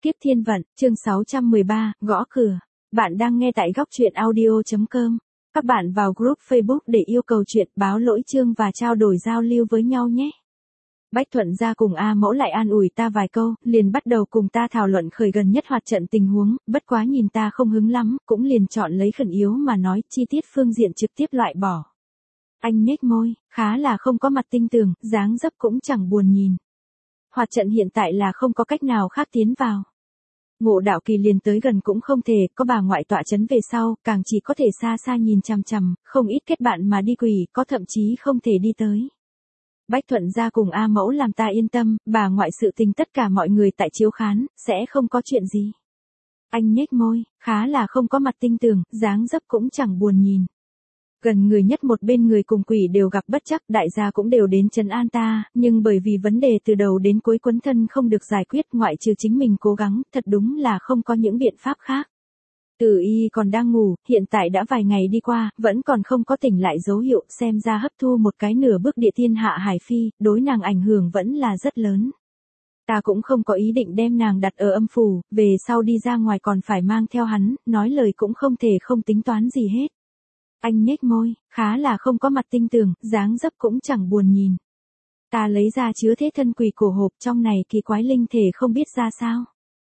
Kiếp thiên vận, chương 613, gõ cửa. Bạn đang nghe tại góc truyện audio.com. Các bạn vào group Facebook để yêu cầu chuyện, báo lỗi chương và trao đổi giao lưu với nhau nhé. Bách Thuận ra cùng A Mẫu lại an ủi ta vài câu, liền bắt đầu cùng ta thảo luận khởi gần nhất hoạt trận tình huống, bất quá nhìn ta không hứng lắm, cũng liền chọn lấy khẩn yếu mà nói, chi tiết phương diện trực tiếp loại bỏ. Anh nhếch môi, khá là không có mặt tinh tường, dáng dấp cũng chẳng buồn nhìn. Hoạt trận hiện tại là không có cách nào khác tiến vào. Ngộ đạo kỳ liền tới gần cũng không thể, có bà ngoại tọa chấn về sau, càng chỉ có thể xa xa nhìn chằm chằm, không ít kết bạn mà đi quỷ, có thậm chí không thể đi tới. Bách Thuận ra cùng A Mẫu làm ta yên tâm, bà ngoại sự tình tất cả mọi người tại chiếu khán, sẽ không có chuyện gì. Anh nhếch môi, khá là không có mặt tinh tường, dáng dấp cũng chẳng buồn nhìn. Gần người nhất một bên người cùng quỷ đều gặp bất trắc, đại gia cũng đều đến trấn an ta, nhưng bởi vì vấn đề từ đầu đến cuối quấn thân không được giải quyết, ngoại trừ chính mình cố gắng, thật đúng là không có những biện pháp khác. Tử y còn đang ngủ, hiện tại đã vài ngày đi qua, vẫn còn không có tỉnh lại dấu hiệu, xem ra hấp thu một cái nửa bước địa thiên hạ hải phi, đối nàng ảnh hưởng vẫn là rất lớn. Ta cũng không có ý định đem nàng đặt ở âm phủ, về sau đi ra ngoài còn phải mang theo hắn, nói lời cũng không thể không tính toán gì hết. Anh nhếch môi, khá là không có mặt tinh tường, dáng dấp cũng chẳng buồn nhìn. Ta lấy ra chứa thế thân quỷ cổ hộp, trong này kỳ quái linh thể không biết ra sao.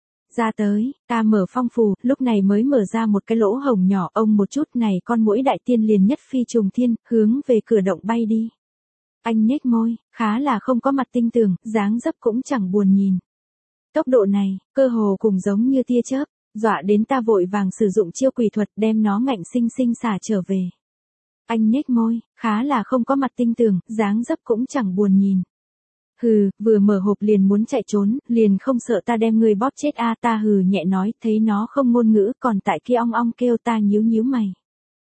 Ra tới, ta mở phong phù, lúc này mới mở ra một cái lỗ hổng nhỏ, ông một chút này con muỗi đại tiên liền nhất phi trùng thiên, hướng về cửa động bay đi. Anh nhếch môi, khá là không có mặt tinh tường, dáng dấp cũng chẳng buồn nhìn. Tốc độ này, cơ hồ cùng giống như tia chớp. Dọa đến ta vội vàng sử dụng chiêu quỷ thuật đem nó ngạnh sinh sinh xả trở về. Anh nhếch môi, khá là không có mặt tinh tường, dáng dấp cũng chẳng buồn nhìn. Hừ, vừa mở hộp liền muốn chạy trốn, liền không sợ ta đem ngươi bóp chết a. Ta hừ nhẹ nói, thấy nó không ngôn ngữ, còn tại kia ong ong kêu, ta nhíu nhíu mày.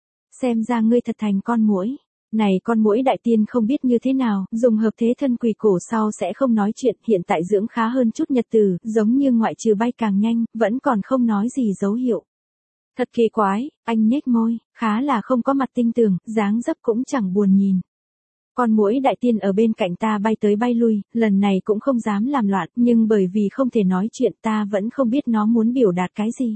Xem ra ngươi thật thành con muỗi. Này con muỗi đại tiên không biết như thế nào, dùng hợp thế thân quỷ cổ sau sẽ không nói chuyện, hiện tại dưỡng khá hơn chút nhật tử, giống như ngoại trừ bay càng nhanh, vẫn còn không nói gì dấu hiệu. Thật kỳ quái, anh nhếch môi, khá là không có mặt tinh tường, dáng dấp cũng chẳng buồn nhìn. Con muỗi đại tiên ở bên cạnh ta bay tới bay lui, lần này cũng không dám làm loạn, nhưng bởi vì không thể nói chuyện ta vẫn không biết nó muốn biểu đạt cái gì.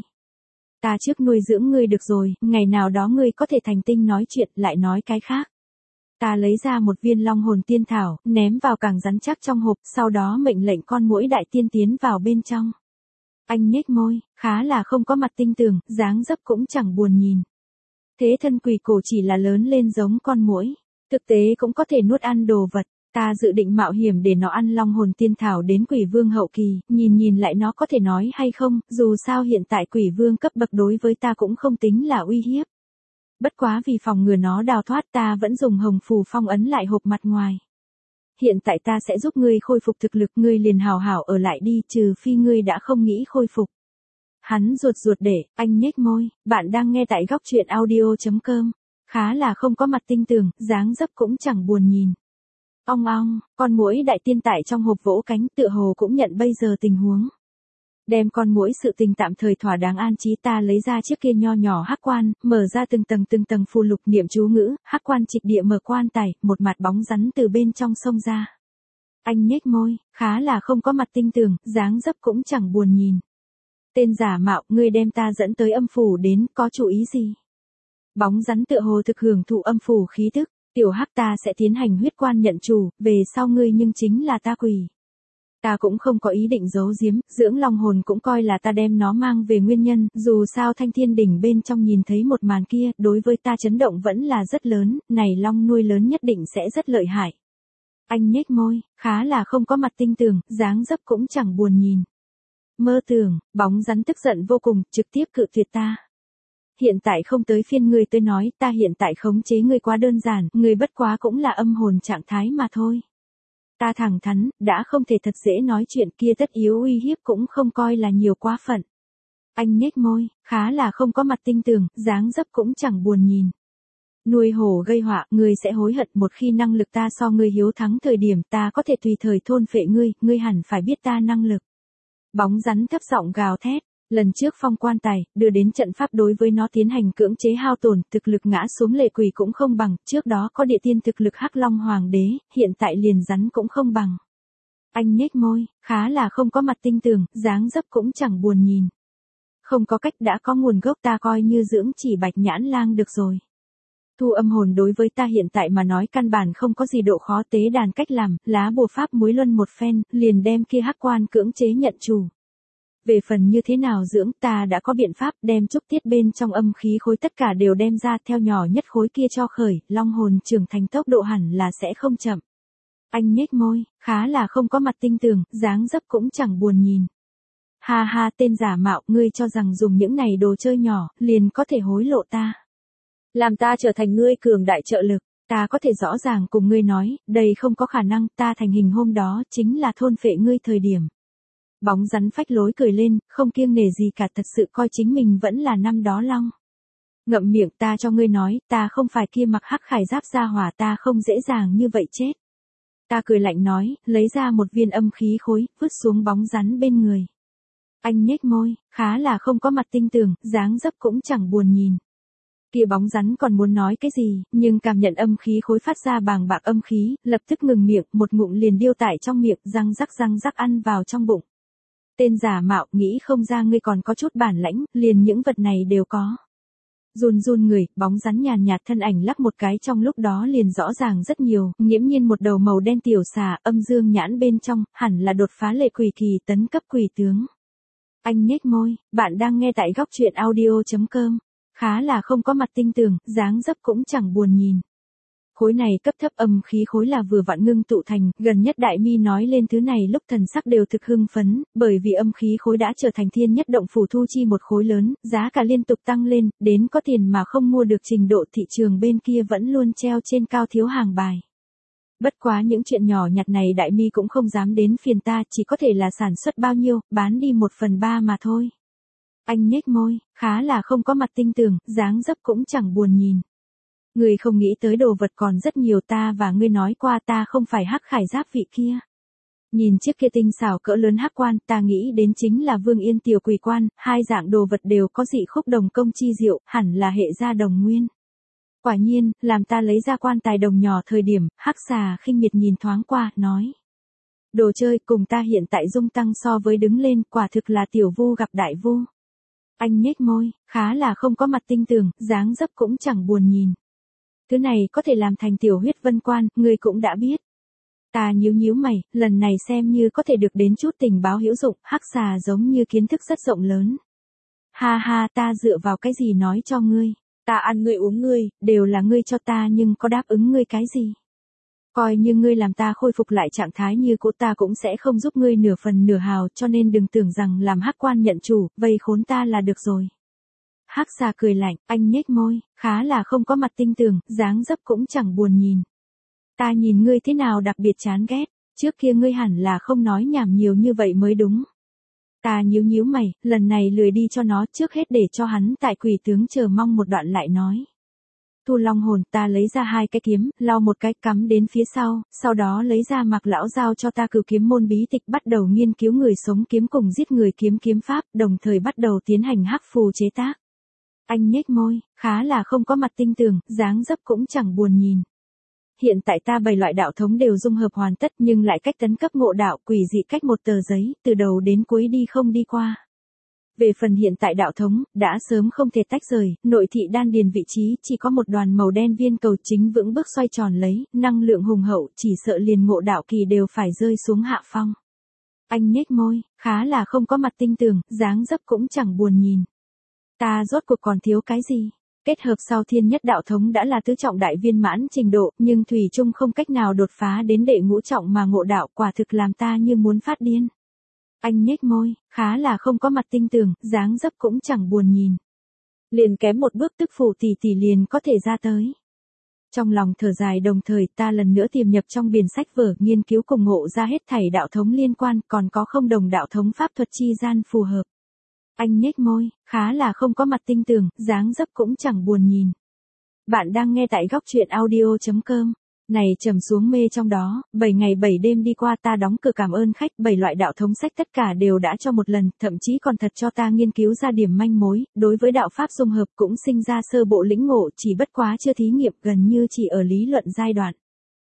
Ta trước nuôi dưỡng ngươi được rồi, ngày nào đó ngươi có thể thành tinh nói chuyện, lại nói cái khác. Ta lấy ra một viên long hồn tiên thảo, ném vào càng rắn chắc trong hộp, sau đó mệnh lệnh con muỗi đại tiên tiến vào bên trong. Anh nhếch môi, khá là không có mặt tinh tường, dáng dấp cũng chẳng buồn nhìn. Thế thân quỷ cổ chỉ là lớn lên giống con muỗi, thực tế cũng có thể nuốt ăn đồ vật. Ta dự định mạo hiểm để nó ăn long hồn tiên thảo đến quỷ vương hậu kỳ, nhìn lại nó có thể nói hay không, dù sao hiện tại quỷ vương cấp bậc đối với ta cũng không tính là uy hiếp. Bất quá vì phòng ngừa nó đào thoát ta vẫn dùng hồng phù phong ấn lại hộp mặt ngoài. Hiện tại ta sẽ giúp ngươi khôi phục thực lực, ngươi liền hào hảo ở lại đi, trừ phi ngươi đã không nghĩ khôi phục. Hắn ruột để, anh nhếch môi, bạn đang nghe tại góc truyện audio.com. Khá là không có mặt tinh tường, dáng dấp cũng chẳng buồn nhìn. Ong ong, con muỗi đại tiên tại trong hộp vỗ cánh, tựa hồ cũng nhận bây giờ tình huống. Đem con muỗi sự tình tạm thời thỏa đáng an trí, ta lấy ra chiếc kia nho nhỏ hắc quan, mở ra từng tầng phù lục niệm chú ngữ, hắc quan trịch địa mở quan tài, một mặt bóng rắn từ bên trong sông ra. Anh nhếch môi, khá là không có mặt tinh tường, dáng dấp cũng chẳng buồn nhìn. Tên giả mạo, ngươi đem ta dẫn tới âm phủ đến, có chủ ý gì? Bóng rắn tựa hồ thực hưởng thụ âm phủ khí tức, tiểu hắc ta sẽ tiến hành huyết quan nhận chủ, về sau ngươi nhưng chính là ta quỷ. Ta cũng không có ý định giấu giếm, dưỡng long hồn cũng coi là ta đem nó mang về nguyên nhân, dù sao Thanh Thiên Đỉnh bên trong nhìn thấy một màn kia, đối với ta chấn động vẫn là rất lớn, này long nuôi lớn nhất định sẽ rất lợi hại. Anh nhếch môi, khá là không có mặt tinh tường, dáng dấp cũng chẳng buồn nhìn. Mơ tưởng, bóng rắn tức giận vô cùng, trực tiếp cự tuyệt ta. Hiện tại không tới phiên ngươi tới nói, ta hiện tại khống chế ngươi quá đơn giản, ngươi bất quá cũng là âm hồn trạng thái mà thôi. Ta thẳng thắn, đã không thể thật dễ nói chuyện, kia tất yếu uy hiếp cũng không coi là nhiều quá phận. Anh nhếch môi, khá là không có mặt tinh tường, dáng dấp cũng chẳng buồn nhìn. Nuôi hổ gây họa, ngươi sẽ hối hận, một khi năng lực ta so ngươi hiếu thắng thời điểm ta có thể tùy thời thôn phệ ngươi hẳn phải biết ta năng lực. Bóng rắn thấp giọng gào thét. Lần trước phong quan tài, đưa đến trận pháp đối với nó tiến hành cưỡng chế hao tổn, thực lực ngã xuống lệ quỷ cũng không bằng, trước đó có địa tiên thực lực hắc long hoàng đế, hiện tại liền rắn cũng không bằng. Anh nhếch môi, khá là không có mặt tinh tường, dáng dấp cũng chẳng buồn nhìn. Không có cách, đã có nguồn gốc, ta coi như dưỡng chỉ Bạch Nhãn Lang được rồi. Thu âm hồn đối với ta hiện tại mà nói căn bản không có gì độ khó, tế đàn cách làm, lá bùa pháp muối luân một phen, liền đem kia hắc quan cưỡng chế nhận chủ. Về phần như thế nào dưỡng, ta đã có biện pháp, đem trúc tiết bên trong âm khí khối tất cả đều đem ra, theo nhỏ nhất khối kia cho khởi, long hồn trưởng thành tốc độ hẳn là sẽ không chậm. Anh nhếch môi, khá là không có mặt tinh tường, dáng dấp cũng chẳng buồn nhìn. Ha ha, tên giả mạo, ngươi cho rằng dùng những này đồ chơi nhỏ, liền có thể hối lộ ta. Làm ta trở thành ngươi cường đại trợ lực, ta có thể rõ ràng cùng ngươi nói, đây không có khả năng, ta thành hình hôm đó, chính là thôn phệ ngươi thời điểm. Bóng rắn phách lối cười lên, không kiêng nể gì cả, thật sự coi chính mình vẫn là năm đó long. Ngậm miệng, ta cho ngươi nói, ta không phải kia mặc hắc khải giáp ra hỏa, ta không dễ dàng như vậy chết. Ta cười lạnh nói, lấy ra một viên âm khí khối, vứt xuống bóng rắn bên người. Anh nhếch môi, khá là không có mặt tinh tường, dáng dấp cũng chẳng buồn nhìn. Kia bóng rắn còn muốn nói cái gì, nhưng cảm nhận âm khí khối phát ra bàng bạc âm khí, lập tức ngừng miệng, một ngụm liền điêu tại trong miệng, răng rắc ăn vào trong bụng. Tên giả mạo, nghĩ không ra ngươi còn có chút bản lãnh, liền những vật này đều có. Run người, bóng rắn nhàn nhạt thân ảnh lắc một cái, trong lúc đó liền rõ ràng rất nhiều, nghiễm nhiên một đầu màu đen tiểu xà, âm dương nhãn bên trong, hẳn là đột phá lệ quỷ kỳ tấn cấp quỷ tướng. Anh nhếch môi, bạn đang nghe tại góc truyện audio.com. Khá là không có mặt tinh tường, dáng dấp cũng chẳng buồn nhìn. Khối này cấp thấp âm khí khối là vừa vặn ngưng tụ thành, gần nhất Đại Mi nói lên thứ này lúc thần sắc đều thực hưng phấn, bởi vì âm khí khối đã trở thành thiên nhất động phủ thu chi một khối lớn, giá cả liên tục tăng lên, đến có tiền mà không mua được trình độ, thị trường bên kia vẫn luôn treo trên cao thiếu hàng bài. Bất quá những chuyện nhỏ nhặt này Đại Mi cũng không dám đến phiền ta, chỉ có thể là sản xuất bao nhiêu, bán đi 1/3 mà thôi. Anh nhếch môi, khá là không có mặt tinh tường, dáng dấp cũng chẳng buồn nhìn. Người không nghĩ tới đồ vật còn rất nhiều, ta và ngươi nói qua ta không phải hắc khải giáp vị kia. Nhìn chiếc kia tinh xảo cỡ lớn hắc quan, ta nghĩ đến chính là Vương Yên tiểu quỷ quan, hai dạng đồ vật đều có dị khúc đồng công chi diệu, hẳn là hệ gia đồng nguyên. Quả nhiên, làm ta lấy ra quan tài đồng nhỏ thời điểm, hắc xà khinh miệt nhìn thoáng qua, nói. Đồ chơi cùng ta hiện tại dung tăng so với đứng lên, quả thực là tiểu vu gặp đại vu. Anh nhếch môi, khá là không có mặt tinh tường, dáng dấp cũng chẳng buồn nhìn. Thứ này có thể làm thành tiểu huyết vân quan, ngươi cũng đã biết. Ta nhíu mày, lần này xem như có thể được đến chút tình báo hữu dụng, hắc xà giống như kiến thức rất rộng lớn. Ha ha, ta dựa vào cái gì nói cho ngươi, ta ăn ngươi uống ngươi, đều là ngươi cho ta, nhưng có đáp ứng ngươi cái gì? Coi như ngươi làm ta khôi phục lại trạng thái như cũ, ta cũng sẽ không giúp ngươi nửa phần nửa hào, cho nên đừng tưởng rằng làm hắc quan nhận chủ, vây khốn ta là được rồi. Hắc xà cười lạnh, anh nhếch môi, khá là không có mặt tinh tường, dáng dấp cũng chẳng buồn nhìn. Ta nhìn ngươi thế nào đặc biệt chán ghét, trước kia ngươi hẳn là không nói nhảm nhiều như vậy mới đúng. Ta nhíu mày, lần này lười đi cho nó, trước hết để cho hắn tại quỷ tướng chờ mong một đoạn lại nói. Thu long hồn, ta lấy ra 2 cái kiếm, lau một cái cắm đến phía sau đó lấy ra Mạc lão giao cho ta cửu kiếm môn bí tịch, bắt đầu nghiên cứu người sống kiếm cùng giết người kiếm pháp, đồng thời bắt đầu tiến hành hắc phù chế tác. Anh nhếch môi, khá là không có mặt tinh tường, dáng dấp cũng chẳng buồn nhìn. Hiện tại ta 7 loại đạo thống đều dung hợp hoàn tất, nhưng lại cách tấn cấp ngộ đạo quỷ dị cách một tờ giấy, từ đầu đến cuối đi không đi qua. Về phần hiện tại đạo thống, đã sớm không thể tách rời, nội thị đan điền vị trí chỉ có một đoàn màu đen viên cầu chính vững bước xoay tròn lấy, năng lượng hùng hậu, chỉ sợ liền ngộ đạo kỳ đều phải rơi xuống hạ phong. Anh nhếch môi, khá là không có mặt tinh tường, dáng dấp cũng chẳng buồn nhìn. Ta rốt cuộc còn thiếu cái gì? Kết hợp sau thiên nhất đạo thống đã là tứ trọng đại viên mãn trình độ, nhưng thủy chung không cách nào đột phá đến đệ ngũ trọng mà ngộ đạo, quả thực làm ta như muốn phát điên. Anh nhếch môi, khá là không có mặt tinh tường, dáng dấp cũng chẳng buồn nhìn. Liền kém một bước tức phủ tỷ liền có thể ra tới. Trong lòng thở dài, đồng thời ta lần nữa tiềm nhập trong biển sách vở, nghiên cứu cùng ngộ ra hết thảy đạo thống liên quan, còn có không đồng đạo thống pháp thuật chi gian phù hợp. Anh nhếch môi, khá là không có mặt tinh tường, dáng dấp cũng chẳng buồn nhìn. Bạn đang nghe tại góc truyện audio.com. Này trầm xuống mê trong đó, 7 ngày 7 đêm đi qua, ta đóng cửa cảm ơn khách, 7 loại đạo thống sách tất cả đều đã cho một lần, thậm chí còn thật cho ta nghiên cứu ra điểm manh mối, đối với đạo pháp dung hợp cũng sinh ra sơ bộ lĩnh ngộ, chỉ bất quá chưa thí nghiệm, gần như chỉ ở lý luận giai đoạn.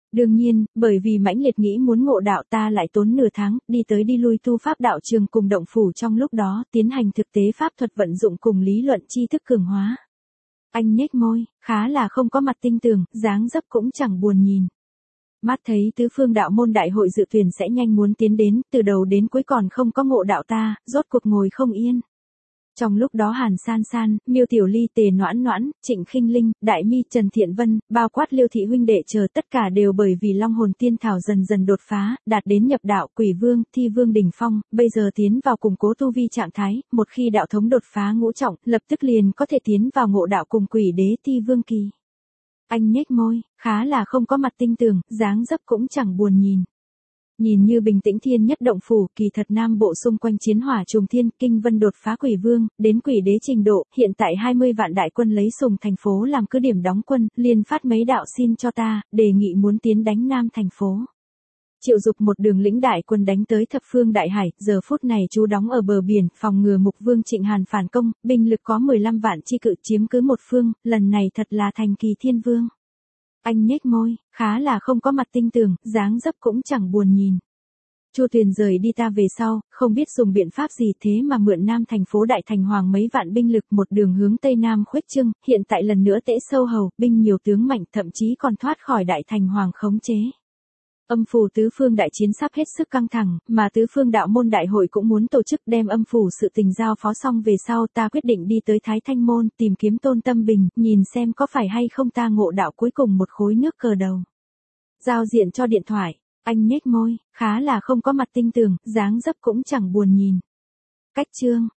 Đương nhiên, bởi vì mãnh liệt nghĩ muốn ngộ đạo ta lại tốn nửa tháng, đi tới đi lui tu pháp đạo trường cùng động phủ trong lúc đó, tiến hành thực tế pháp thuật vận dụng cùng lý luận tri thức cường hóa. Anh nhếch môi, khá là không có mặt tinh tường, dáng dấp cũng chẳng buồn nhìn. Mắt thấy tứ phương đạo môn đại hội dự tuyển sẽ nhanh muốn tiến đến, từ đầu đến cuối còn không có ngộ đạo ta, rốt cuộc ngồi không yên. Trong lúc đó Hàn San San, Miêu Tiểu Ly, Tề Noãn Noãn, Trịnh Khinh Linh, Đại Mi, Trần Thiện Vân, bao quát Liêu thị huynh đệ chờ tất cả đều bởi vì Long hồn tiên thảo dần dần đột phá, đạt đến nhập đạo, Quỷ Vương, Thi Vương đỉnh phong, bây giờ tiến vào củng cố tu vi trạng thái, một khi đạo thống đột phá ngũ trọng, lập tức liền có thể tiến vào ngộ đạo cùng Quỷ Đế Thi Vương kỳ. Anh nhếch môi, khá là không có mặt tinh tường, dáng dấp cũng chẳng buồn nhìn. Nhìn như bình tĩnh thiên nhất động phủ, kỳ thật nam bộ xung quanh chiến hỏa trùng thiên, kinh vân đột phá Quỷ Vương, đến Quỷ Đế trình độ, hiện tại 20 vạn đại quân lấy Sùng thành phố làm cứ điểm đóng quân, liền phát mấy đạo xin cho ta, đề nghị muốn tiến đánh Nam thành phố. Triệu Dục một đường lĩnh đại quân đánh tới thập phương đại hải, giờ phút này trú đóng ở bờ biển, phòng ngừa Mục Vương Trịnh Hàn phản công, binh lực có 15 vạn chi cự chiếm cứ một phương, lần này thật là thành kỳ thiên vương. Anh nhếch môi, khá là không có mặt tinh tường, dáng dấp cũng chẳng buồn nhìn. Chu Tuyền rời đi ta về sau, không biết dùng biện pháp gì thế mà mượn Nam thành phố Đại Thành Hoàng mấy vạn binh lực một đường hướng Tây Nam khuếch trương, hiện tại lần nữa tễ sâu hầu, binh nhiều tướng mạnh thậm chí còn thoát khỏi Đại Thành Hoàng khống chế. Âm phủ tứ phương đại chiến sắp hết sức căng thẳng, mà tứ phương đạo môn đại hội cũng muốn tổ chức, đem âm phủ sự tình giao phó xong về sau ta quyết định đi tới Thái Thanh Môn tìm kiếm Tôn Tâm Bình, nhìn xem có phải hay không ta ngộ đạo cuối cùng một khối nước cờ đầu. Giao diện cho điện thoại, anh nhếch môi, khá là không có mặt tinh tường, dáng dấp cũng chẳng buồn nhìn. Cách chương